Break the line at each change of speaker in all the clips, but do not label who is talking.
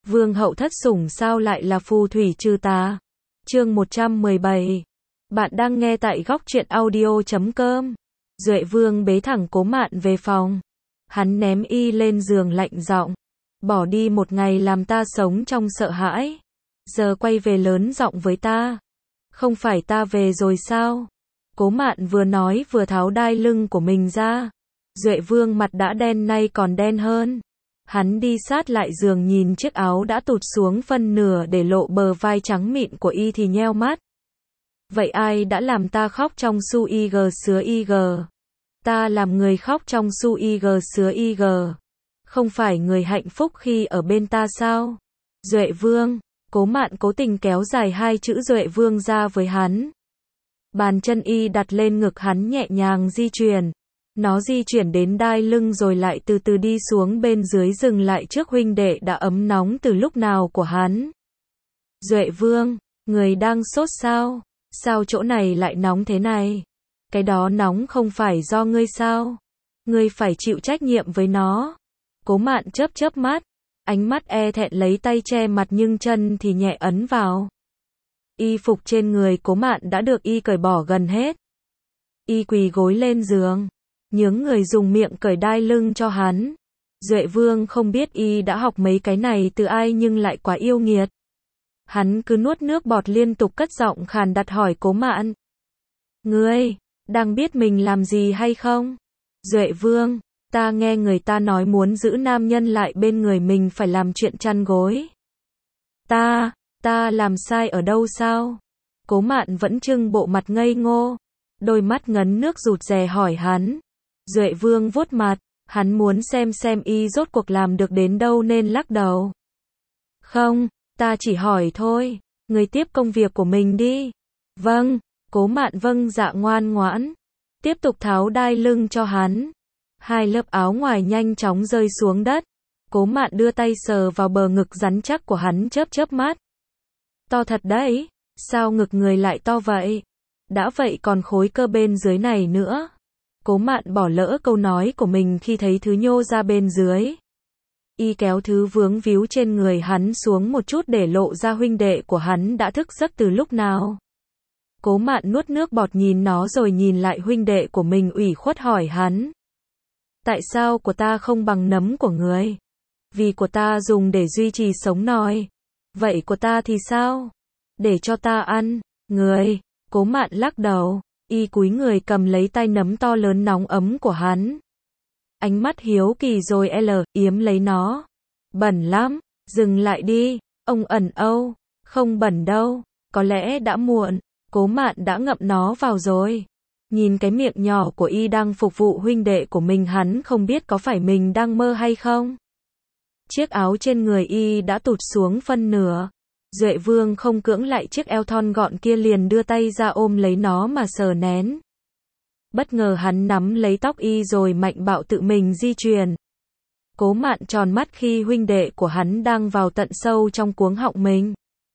Vương hậu thất sủng sao lại là phù thủy trừ tà? Chương 117. Bạn đang nghe tại góc truyện audio.com. Duệ Vương bế thẳng Cố Mạn về phòng. Hắn ném y lên giường lạnh giọng. Bỏ đi một ngày làm ta sống trong sợ hãi. Giờ quay về lớn giọng với ta. Không phải ta về rồi sao? Cố Mạn vừa nói vừa tháo đai lưng của mình ra. Duệ Vương mặt đã đen nay còn đen hơn. Hắn đi sát lại giường nhìn chiếc áo đã tụt xuống phân nửa để lộ bờ vai trắng mịn của y thì nheo mắt. Vậy ai đã làm ta khóc trong su ig sứa ig? Ta làm người khóc trong su ig sứa ig. Không phải người hạnh phúc khi ở bên ta sao? Duệ Vương. Cố Mạn cố tình kéo dài hai chữ Duệ Vương ra với hắn. Bàn chân y đặt lên ngực hắn nhẹ nhàng di chuyển. Nó di chuyển đến đai lưng rồi lại từ từ đi xuống bên dưới dừng lại trước huynh đệ đã ấm nóng từ lúc nào của hắn. Duệ Vương, người đang sốt sao? Sao chỗ này lại nóng thế này? Cái đó nóng không phải do ngươi sao? Ngươi phải chịu trách nhiệm với nó. Cố Mạn chớp chớp mắt, ánh mắt e thẹn lấy tay che mặt nhưng chân thì nhẹ ấn vào. Y phục trên người Cố Mạn đã được y cởi bỏ gần hết. Y quỳ gối lên giường, nhướng người dùng miệng cởi đai lưng cho hắn. Duệ Vương không biết y đã học mấy cái này từ ai nhưng lại quá yêu nghiệt. Hắn cứ nuốt nước bọt liên tục cất giọng khàn đặt hỏi Cố Mạn. Ngươi, đang biết mình làm gì hay không? Duệ Vương, ta nghe người ta nói muốn giữ nam nhân lại bên người mình phải làm chuyện chăn gối. Ta làm sai ở đâu sao? Cố Mạn vẫn trưng bộ mặt ngây ngô, đôi mắt ngấn nước rụt rè hỏi hắn. Duệ Vương vuốt mặt, hắn muốn xem y rốt cuộc làm được đến đâu nên lắc đầu. Không, ta chỉ hỏi thôi, người tiếp công việc của mình đi. Vâng, Cố Mạn vâng dạ ngoan ngoãn, tiếp tục tháo đai lưng cho hắn. Hai lớp áo ngoài nhanh chóng rơi xuống đất. Cố Mạn đưa tay sờ vào bờ ngực rắn chắc của hắn chớp chớp mắt. To thật đấy, sao ngực người lại to vậy? Đã vậy còn khối cơ bên dưới này nữa. Cố Mạn bỏ lỡ câu nói của mình khi thấy thứ nhô ra bên dưới. Y kéo thứ vướng víu trên người hắn xuống một chút để lộ ra huynh đệ của hắn đã thức giấc từ lúc nào. Cố Mạn nuốt nước bọt nhìn nó rồi nhìn lại huynh đệ của mình ủy khuất hỏi hắn. Tại sao của ta không bằng nấm của người? Vì của ta dùng để duy trì sống nòi. Vậy của ta thì sao? Để cho ta ăn. Người. Cố Mạn lắc đầu. Y cúi người cầm lấy tay nấm to lớn nóng ấm của hắn. Ánh mắt hiếu kỳ rồi yếm lấy nó. Bẩn lắm. Dừng lại đi. Ông ẩn âu. Không bẩn đâu. Có lẽ đã muộn. Cố Mạn đã ngậm nó vào rồi. Nhìn cái miệng nhỏ của y đang phục vụ huynh đệ của mình hắn không biết có phải mình đang mơ hay không. Chiếc áo trên người y đã tụt xuống phân nửa. Duệ Vương không cưỡng lại chiếc eo thon gọn kia liền đưa tay ra ôm lấy nó mà sờ nén. Bất ngờ hắn nắm lấy tóc y rồi mạnh bạo tự mình di chuyển. Cố Mạn tròn mắt khi huynh đệ của hắn đang vào tận sâu trong cuống họng mình.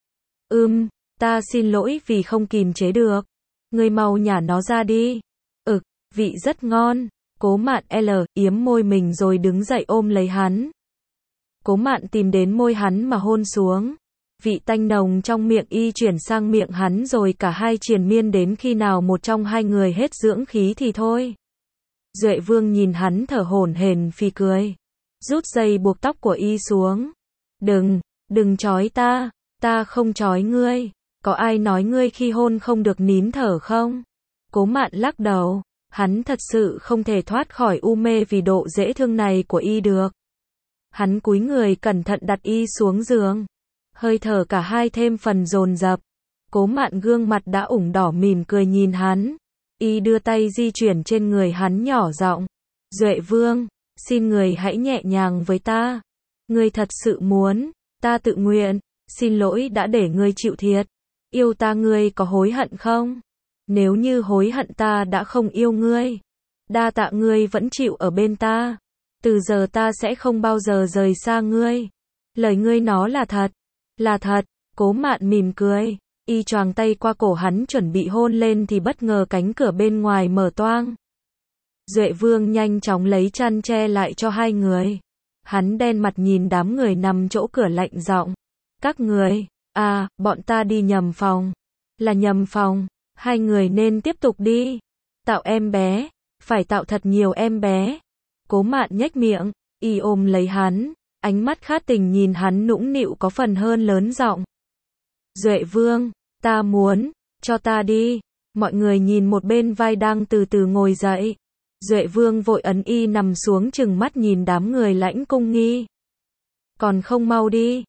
Ta xin lỗi vì không kìm chế được. Ngươi mau nhả nó ra đi. Vị rất ngon. Cố Mạn yếm môi mình rồi đứng dậy ôm lấy hắn. Cố Mạn tìm đến môi hắn mà hôn xuống. Vị tanh nồng trong miệng y chuyển sang miệng hắn rồi cả hai triền miên đến khi nào một trong hai người hết dưỡng khí thì thôi. Duệ Vương nhìn hắn thở hổn hển phì cười. Rút dây buộc tóc của y xuống. Đừng trói ta không trói ngươi. Có ai nói ngươi khi hôn không được nín thở không? Cố Mạn lắc đầu. Hắn thật sự không thể thoát khỏi u mê vì độ dễ thương này của y được. Hắn cúi người cẩn thận đặt y xuống giường. Hơi thở cả hai thêm phần dồn dập. Cố Mạn gương mặt đã ửng đỏ mỉm cười nhìn hắn. Y đưa tay di chuyển trên người hắn nhỏ giọng. Duệ Vương, xin người hãy nhẹ nhàng với ta. Ngươi thật sự muốn, ta tự nguyện. Xin lỗi đã để ngươi chịu thiệt. Yêu ta ngươi có hối hận không? Nếu như hối hận ta đã không yêu ngươi. Đa tạ ngươi vẫn chịu ở bên ta. Từ giờ ta sẽ không bao giờ rời xa ngươi. Lời ngươi nói là thật. Là thật. Cố Mạn mỉm cười. Y choàng tay qua cổ hắn chuẩn bị hôn lên thì bất ngờ cánh cửa bên ngoài mở toang. Duệ Vương nhanh chóng lấy chăn che lại cho hai người. Hắn đen mặt nhìn đám người nằm chỗ cửa lạnh giọng. Các người, bọn ta đi nhầm phòng. Là nhầm phòng, hai người nên tiếp tục đi. Tạo em bé, phải tạo thật nhiều em bé. Cố Mạn nhếch miệng, y ôm lấy hắn, ánh mắt khát tình nhìn hắn nũng nịu có phần hơn lớn giọng. Duệ Vương, ta muốn, cho ta đi. Mọi người nhìn một bên vai đang từ từ ngồi dậy. Duệ Vương vội ấn y nằm xuống chừng mắt nhìn đám người Lãnh Cung Nghi. Còn không mau đi,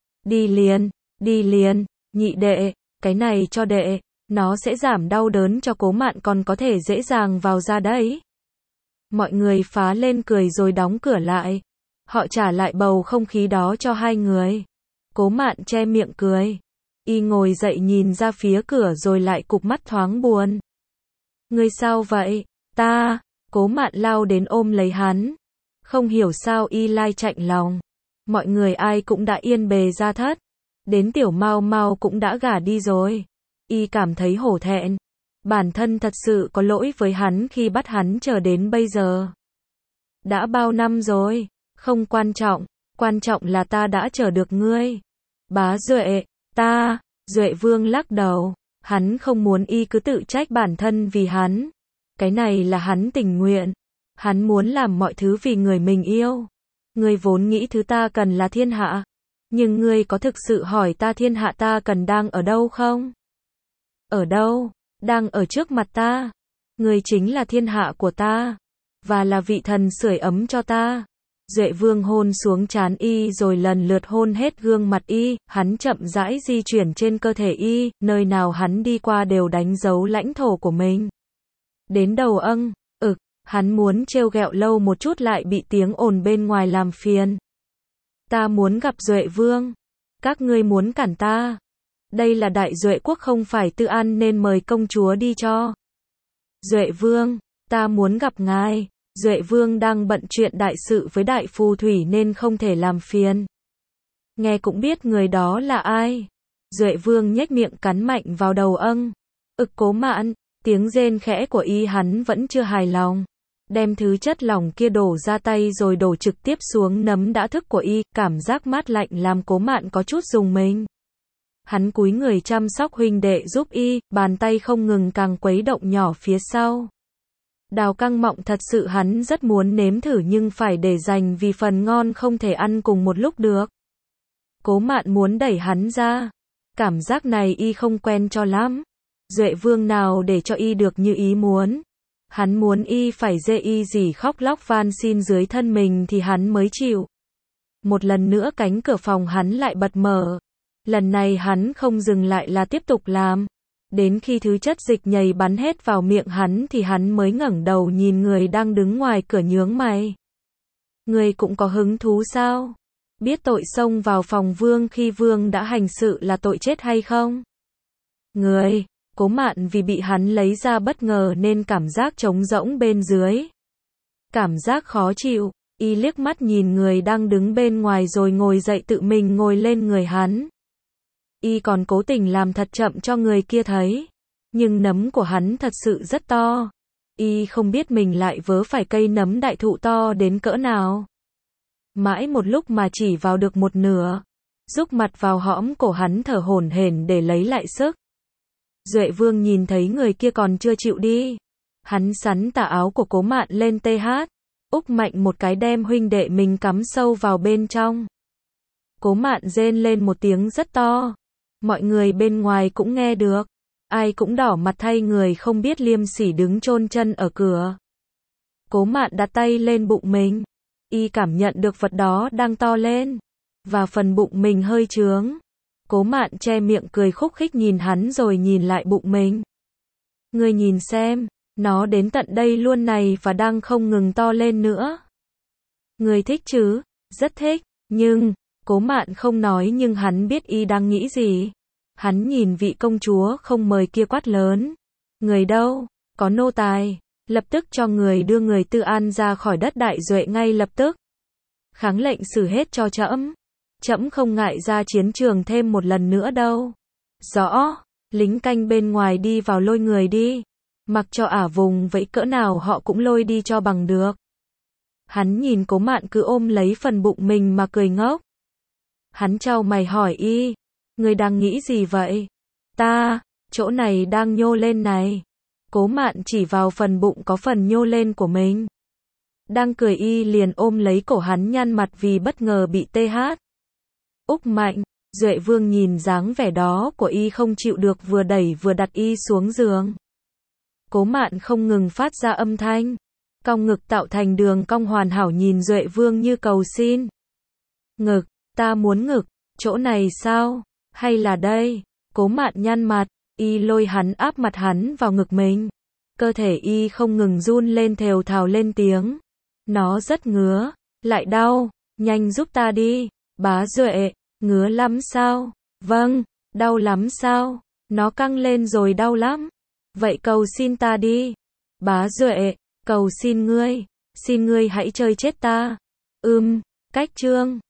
đi liền, nhị đệ, cái này cho đệ, nó sẽ giảm đau đớn cho Cố Mạn còn có thể dễ dàng vào ra đấy. Mọi người phá lên cười rồi đóng cửa lại. Họ trả lại bầu không khí đó cho hai người. Cố Mạn che miệng cười. Y ngồi dậy nhìn ra phía cửa rồi lại cụp mắt thoáng buồn. Ngươi sao vậy? Ta, Cố Mạn lao đến ôm lấy hắn. Không hiểu sao y lai chạnh lòng. Mọi người ai cũng đã yên bề ra thất. Đến Tiểu Mao Mao cũng đã gả đi rồi. Y cảm thấy hổ thẹn. Bản thân thật sự có lỗi với hắn khi bắt hắn chờ đến bây giờ. Đã bao năm rồi, không quan trọng là ta đã chờ được ngươi. Bá Duệ, Duệ Vương lắc đầu, hắn không muốn y cứ tự trách bản thân vì hắn. Cái này là hắn tình nguyện. Hắn muốn làm mọi thứ vì người mình yêu. Ngươi vốn nghĩ thứ ta cần là thiên hạ. Nhưng ngươi có thực sự hỏi ta thiên hạ ta cần đang ở đâu không? Ở đâu? Đang ở trước mặt ta. Ngươi chính là thiên hạ của ta. Và là vị thần sưởi ấm cho ta. Duệ Vương hôn xuống trán y rồi lần lượt hôn hết gương mặt y, hắn chậm rãi di chuyển trên cơ thể y, nơi nào hắn đi qua đều đánh dấu lãnh thổ của mình. Đến đầu hắn muốn trêu ghẹo lâu một chút lại bị tiếng ồn bên ngoài làm phiền. Ta muốn gặp Duệ Vương. Các ngươi muốn cản ta. Đây là đại duệ quốc không phải Tư An nên mời công chúa đi cho. Duệ Vương, ta muốn gặp ngài. Duệ Vương đang bận chuyện đại sự với đại phù thủy nên không thể làm phiền. Nghe cũng biết người đó là ai. Duệ Vương nhếch miệng cắn mạnh vào đầu Cố Mạn, tiếng rên khẽ của y hắn vẫn chưa hài lòng. Đem thứ chất lỏng kia đổ ra tay rồi đổ trực tiếp xuống nấm đã thức của y, cảm giác mát lạnh làm Cố Mạn có chút rùng mình. Hắn cúi người chăm sóc huynh đệ giúp y, bàn tay không ngừng càng quấy động nhỏ phía sau. Đào căng mọng thật sự hắn rất muốn nếm thử nhưng phải để dành vì phần ngon không thể ăn cùng một lúc được. Cố Mạn muốn đẩy hắn ra. Cảm giác này y không quen cho lắm. Duệ Vương nào để cho y được như ý muốn. Hắn muốn y phải dê y gì khóc lóc van xin dưới thân mình thì hắn mới chịu. Một lần nữa cánh cửa phòng hắn lại bật mở. Lần này hắn không dừng lại là tiếp tục làm. Đến khi thứ chất dịch nhầy bắn hết vào miệng hắn thì hắn mới ngẩng đầu nhìn người đang đứng ngoài cửa nhướng mày. Người cũng có hứng thú sao? Biết tội xông vào phòng Vương khi Vương đã hành sự là tội chết hay không? Người, Cố Mạn vì bị hắn lấy ra bất ngờ nên cảm giác trống rỗng bên dưới. Cảm giác khó chịu, y liếc mắt nhìn người đang đứng bên ngoài rồi ngồi dậy tự mình ngồi lên người hắn. Y còn cố tình làm thật chậm cho người kia thấy. Nhưng nấm của hắn thật sự rất to. Y không biết mình lại vớ phải cây nấm đại thụ to đến cỡ nào. Mãi một lúc mà chỉ vào được một nửa. Rúc mặt vào hõm cổ hắn thở hổn hển để lấy lại sức. Duệ Vương nhìn thấy người kia còn chưa chịu đi. Hắn sắn tà áo của Cố Mạn lên úp mạnh một cái đem huynh đệ mình cắm sâu vào bên trong. Cố Mạn rên lên một tiếng rất to. Mọi người bên ngoài cũng nghe được. Ai cũng đỏ mặt thay người không biết liêm sỉ đứng chôn chân ở cửa. Cố Mạn đặt tay lên bụng mình. Y cảm nhận được vật đó đang to lên. Và phần bụng mình hơi trướng. Cố Mạn che miệng cười khúc khích nhìn hắn rồi nhìn lại bụng mình. Ngươi nhìn xem, nó đến tận đây luôn này và đang không ngừng to lên nữa. Ngươi thích chứ? Rất thích, nhưng... Cố Mạn không nói nhưng hắn biết y đang nghĩ gì. Hắn nhìn vị công chúa không mời kia quát lớn. Người đâu? Có nô tài. Lập tức cho người đưa người Tư An ra khỏi đất đại duệ ngay lập tức. Kháng lệnh xử hết cho trẫm. Trẫm không ngại ra chiến trường thêm một lần nữa đâu. Rõ. Lính canh bên ngoài đi vào lôi người đi. Mặc cho ả vùng vẫy cỡ nào họ cũng lôi đi cho bằng được. Hắn nhìn Cố Mạn cứ ôm lấy phần bụng mình mà cười ngốc. Hắn chau mày hỏi y, người đang nghĩ gì vậy? Ta, chỗ này đang nhô lên này. Cố Mạn chỉ vào phần bụng có phần nhô lên của mình. Đang cười y liền ôm lấy cổ hắn nhăn mặt vì bất ngờ bị TH. Úc mạnh, Duệ Vương nhìn dáng vẻ đó của y không chịu được vừa đẩy vừa đặt y xuống giường. Cố Mạn không ngừng phát ra âm thanh. Cong ngực tạo thành đường cong hoàn hảo nhìn Duệ Vương như cầu xin. Ngực, ta muốn ngực, chỗ này sao? Hay là đây? Cố Mạn nhăn mặt, y lôi hắn áp mặt hắn vào ngực mình. Cơ thể y không ngừng run lên thều thào lên tiếng. Nó rất ngứa, lại đau, nhanh giúp ta đi. Bá Duệ, ngứa lắm sao? Vâng, đau lắm sao? Nó căng lên rồi đau lắm. Vậy cầu xin ta đi. Bá Duệ, cầu xin ngươi hãy chơi chết ta. Cách chương